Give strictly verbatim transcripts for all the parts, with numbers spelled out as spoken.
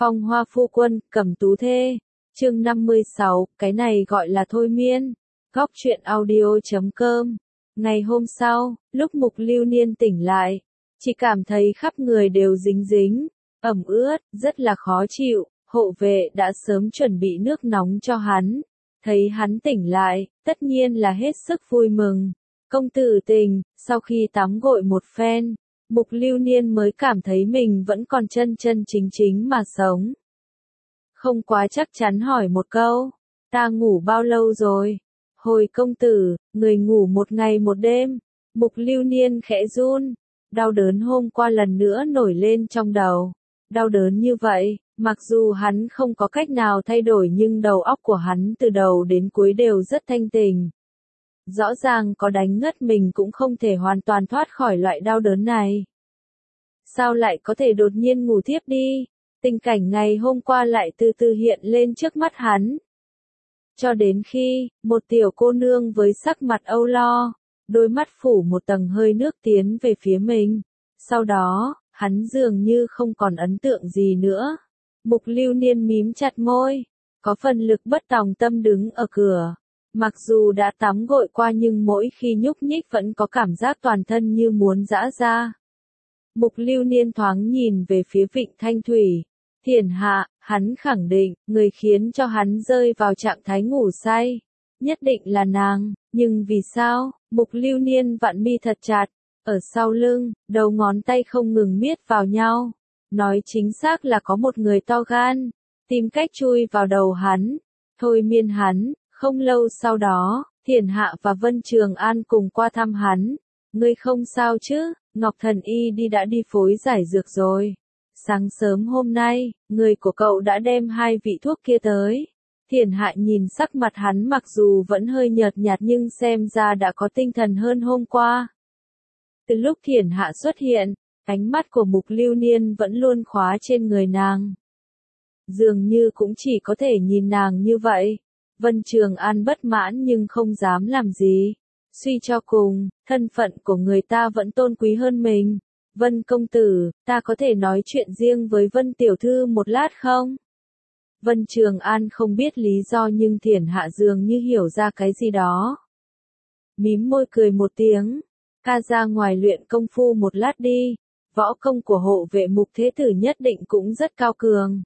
Phong hoa phu quân, cẩm tú thê. Chương năm mươi sáu, cái này gọi là thôi miên. Góc truyện audio chấm com. Ngày hôm sau, lúc Mục Lưu Niên tỉnh lại, chỉ cảm thấy khắp người đều dính dính, ẩm ướt, rất là khó chịu. Hộ vệ đã sớm chuẩn bị nước nóng cho hắn. Thấy hắn tỉnh lại, tất nhiên là hết sức vui mừng. Công tử tình, sau khi tắm gội một phen, Mục Lưu Niên mới cảm thấy mình vẫn còn chân chân chính chính mà sống. Không quá chắc chắn hỏi một câu, ta ngủ bao lâu rồi? Hồi công tử, người ngủ một ngày một đêm. Mục Lưu Niên khẽ run, đau đớn hôm qua lần nữa nổi lên trong đầu. Đau đớn như vậy, mặc dù hắn không có cách nào thay đổi nhưng đầu óc của hắn từ đầu đến cuối đều rất thanh tỉnh. Rõ ràng có đánh ngất mình cũng không thể hoàn toàn thoát khỏi loại đau đớn này. Sao lại có thể đột nhiên ngủ thiếp đi? Tình cảnh ngày hôm qua lại từ từ hiện lên trước mắt hắn. Cho đến khi, một tiểu cô nương với sắc mặt âu lo, đôi mắt phủ một tầng hơi nước tiến về phía mình. Sau đó, hắn dường như không còn ấn tượng gì nữa. Mục Lưu Niên mím chặt môi, có phần lực bất tòng tâm đứng ở cửa. Mặc dù đã tắm gội qua nhưng mỗi khi nhúc nhích vẫn có cảm giác toàn thân như muốn giã ra. Mục Lưu Niên thoáng nhìn về phía Vịnh Thanh Thủy. Thiển Hạ, hắn khẳng định, người khiến cho hắn rơi vào trạng thái ngủ say. Nhất định là nàng, nhưng vì sao? Mục Lưu Niên vặn mi thật chặt, ở sau lưng, đầu ngón tay không ngừng miết vào nhau. Nói chính xác là có một người to gan, tìm cách chui vào đầu hắn, thôi miên hắn. Không lâu sau đó, Thiển Hạ và Vân Trường An cùng qua thăm hắn. Ngươi không sao chứ? Ngọc Thần Y đi đã đi phối giải dược rồi. Sáng sớm hôm nay, người của cậu đã đem hai vị thuốc kia tới. Thiển Hạ nhìn sắc mặt hắn mặc dù vẫn hơi nhợt nhạt nhưng xem ra đã có tinh thần hơn hôm qua. Từ lúc Thiển Hạ xuất hiện, ánh mắt của Mục Lưu Niên vẫn luôn khóa trên người nàng. Dường như cũng chỉ có thể nhìn nàng như vậy. Vân Trường An bất mãn nhưng không dám làm gì. Suy cho cùng, thân phận của người ta vẫn tôn quý hơn mình. Vân công tử, ta có thể nói chuyện riêng với Vân tiểu thư một lát không? Vân Trường An không biết lý do nhưng Thiển Hạ dường như hiểu ra cái gì đó. Mím môi cười một tiếng, ca ra ngoài luyện công phu một lát đi. Võ công của hộ vệ Mục Thế Tử nhất định cũng rất cao cường.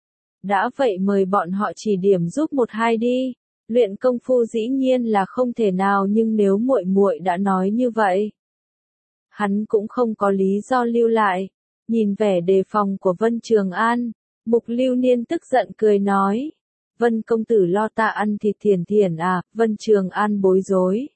Đã vậy mời bọn họ chỉ điểm giúp một hai đi. Luyện công phu dĩ nhiên là không thể nào nhưng nếu muội muội đã nói như vậy, hắn cũng không có lý do lưu lại. Nhìn vẻ đề phòng của Vân Trường An, Mục Lưu Niên tức giận cười nói, Vân công tử lo ta ăn thịt Thiển Thiển à? Vân Trường An bối rối,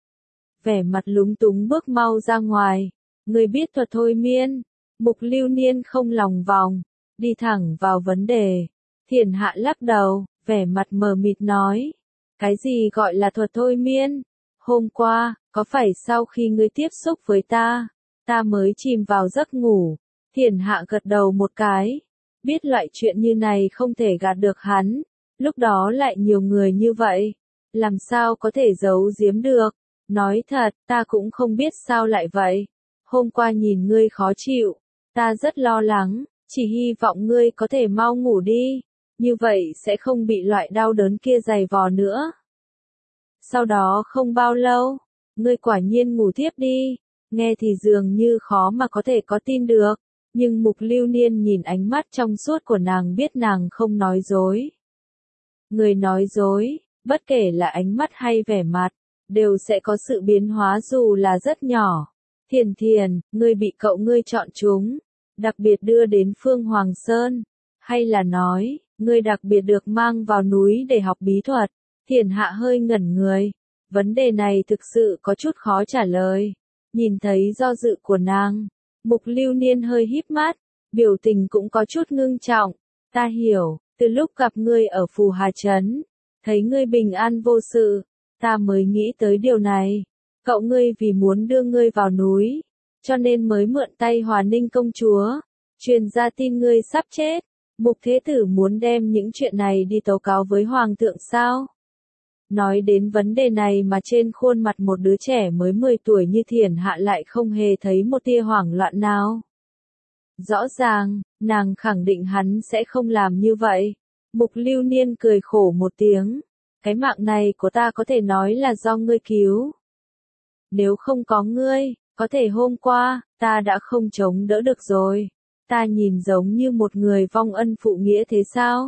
vẻ mặt lúng túng bước mau ra ngoài. Người biết thuật thôi miên? Mục Lưu Niên không lòng vòng, đi thẳng vào vấn đề. Thiển Hạ lắc đầu, vẻ mặt mờ mịt nói, cái gì gọi là thuật thôi miên? Hôm qua, có phải sau khi ngươi tiếp xúc với ta, ta mới chìm vào giấc ngủ? Thiển Hạ gật đầu một cái, biết loại chuyện như này không thể gạt được hắn, lúc đó lại nhiều người như vậy, làm sao có thể giấu giếm được? Nói thật, ta cũng không biết sao lại vậy. Hôm qua nhìn ngươi khó chịu, ta rất lo lắng, chỉ hy vọng ngươi có thể mau ngủ đi, như vậy sẽ không bị loại đau đớn kia giày vò nữa. Sau đó không bao lâu, ngươi quả nhiên ngủ thiếp đi. Nghe thì dường như khó mà có thể có tin được, nhưng Mục Lưu Niên nhìn ánh mắt trong suốt của nàng biết nàng không nói dối. Người nói dối, bất kể là ánh mắt hay vẻ mặt, đều sẽ có sự biến hóa dù là rất nhỏ. Thiển Thiển, ngươi bị cậu ngươi chọn chúng, đặc biệt đưa đến Phương Hoàng Sơn, hay là nói, ngươi đặc biệt được mang vào núi để học bí thuật? Thiển Hạ hơi ngẩn người, vấn đề này thực sự có chút khó trả lời. Nhìn thấy do dự của nàng, Mục Lưu Niên hơi híp mắt, biểu tình cũng có chút ngưng trọng. Ta hiểu, từ lúc gặp ngươi ở Phù Hà Trấn, thấy ngươi bình an vô sự, ta mới nghĩ tới điều này. Cậu ngươi vì muốn đưa ngươi vào núi, cho nên mới mượn tay Hòa Ninh công chúa, truyền ra tin ngươi sắp chết. Mục Thế Tử muốn đem những chuyện này đi tố cáo với Hoàng thượng sao? Nói đến vấn đề này mà trên khuôn mặt một đứa trẻ mới mười tuổi như Thiển Hạ lại không hề thấy một tia hoảng loạn nào. Rõ ràng, nàng khẳng định hắn sẽ không làm như vậy. Mục Lưu Niên cười khổ một tiếng. Cái mạng này của ta có thể nói là do ngươi cứu. Nếu không có ngươi, có thể hôm qua, ta đã không chống đỡ được rồi. Ta nhìn giống như một người vong ân phụ nghĩa thế sao?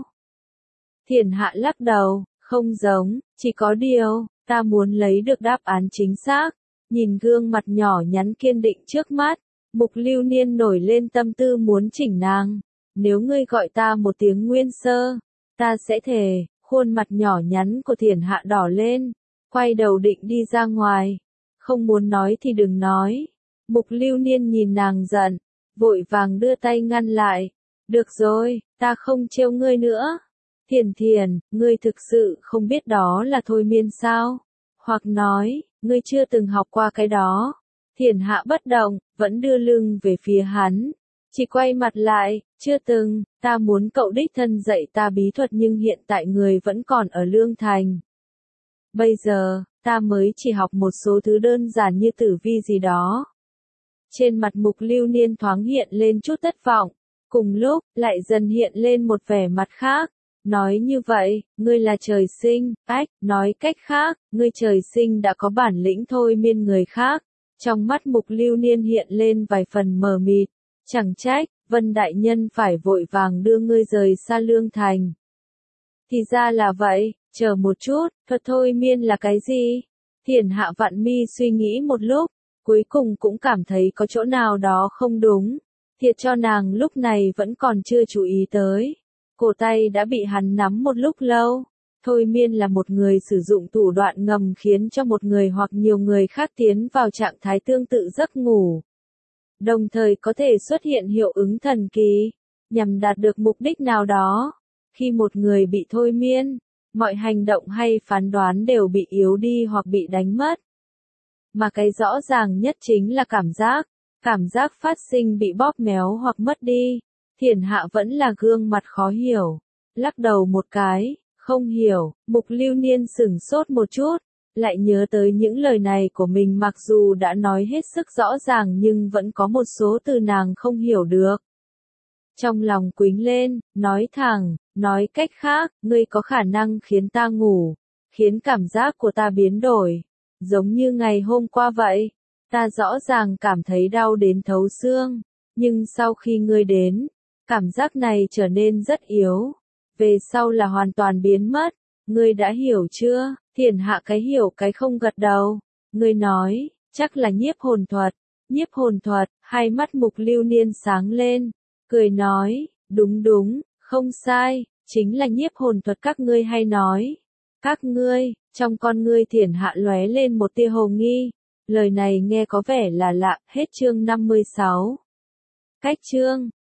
Thiển Hạ lắc đầu, không giống, chỉ có điều, ta muốn lấy được đáp án chính xác. Nhìn gương mặt nhỏ nhắn kiên định trước mắt, Mục Lưu Niên nổi lên tâm tư muốn chỉnh nàng. Nếu ngươi gọi ta một tiếng Nguyên Sơ, ta sẽ thề. Khuôn mặt nhỏ nhắn của Thiển Hạ đỏ lên, quay đầu định đi ra ngoài. Không muốn nói thì đừng nói. Mục Lưu Niên nhìn nàng giận, vội vàng đưa tay ngăn lại. Được rồi, ta không trêu ngươi nữa. Thiền Thiền, ngươi thực sự không biết đó là thôi miên sao? Hoặc nói, ngươi chưa từng học qua cái đó. Thiển Hạ bất động, vẫn đưa lưng về phía hắn. Chỉ quay mặt lại, chưa từng, ta muốn cậu đích thân dạy ta bí thuật nhưng hiện tại người vẫn còn ở Lương Thành. Bây giờ, ta mới chỉ học một số thứ đơn giản như tử vi gì đó. Trên mặt Mục Lưu Niên thoáng hiện lên chút thất vọng, cùng lúc, lại dần hiện lên một vẻ mặt khác. Nói như vậy, ngươi là trời sinh, ách, nói cách khác, ngươi trời sinh đã có bản lĩnh thôi miên người khác. Trong mắt Mục Lưu Niên hiện lên vài phần mờ mịt. Chẳng trách, Vân Đại Nhân phải vội vàng đưa ngươi rời xa Lương Thành. Thì ra là vậy, chờ một chút, thuật thôi miên là cái gì? Thiển Hạ vặn mi suy nghĩ một lúc, cuối cùng cũng cảm thấy có chỗ nào đó không đúng. Thiệt cho nàng lúc này vẫn còn chưa chú ý tới. Cổ tay đã bị hắn nắm một lúc lâu. Thôi miên là một người sử dụng thủ đoạn ngầm khiến cho một người hoặc nhiều người khác tiến vào trạng thái tương tự giấc ngủ. Đồng thời có thể xuất hiện hiệu ứng thần kỳ, nhằm đạt được mục đích nào đó. Khi một người bị thôi miên, mọi hành động hay phán đoán đều bị yếu đi hoặc bị đánh mất. Mà cái rõ ràng nhất chính là cảm giác, cảm giác phát sinh bị bóp méo hoặc mất đi. Thiển Hạ vẫn là gương mặt khó hiểu, lắc đầu một cái, không hiểu. Mục Lưu Niên sửng sốt một chút, lại nhớ tới những lời này của mình mặc dù đã nói hết sức rõ ràng nhưng vẫn có một số từ nàng không hiểu được. Trong lòng quýnh lên, nói thẳng, nói cách khác, ngươi có khả năng khiến ta ngủ, khiến cảm giác của ta biến đổi, giống như ngày hôm qua vậy. Ta rõ ràng cảm thấy đau đến thấu xương, nhưng sau khi ngươi đến, cảm giác này trở nên rất yếu, về sau là hoàn toàn biến mất. Ngươi đã hiểu chưa? Thiển Hạ cái hiểu cái không gật đầu. Ngươi nói, chắc là nhiếp hồn thuật. Nhiếp hồn thuật, hai mắt Mục Lưu Niên sáng lên, cười nói, đúng đúng, không sai, chính là nhiếp hồn thuật các ngươi hay nói. Các ngươi, trong con ngươi Thiển Hạ lóe lên một tia hồ nghi. Lời này nghe có vẻ là lạ. Hết chương năm mươi sáu. Cách chương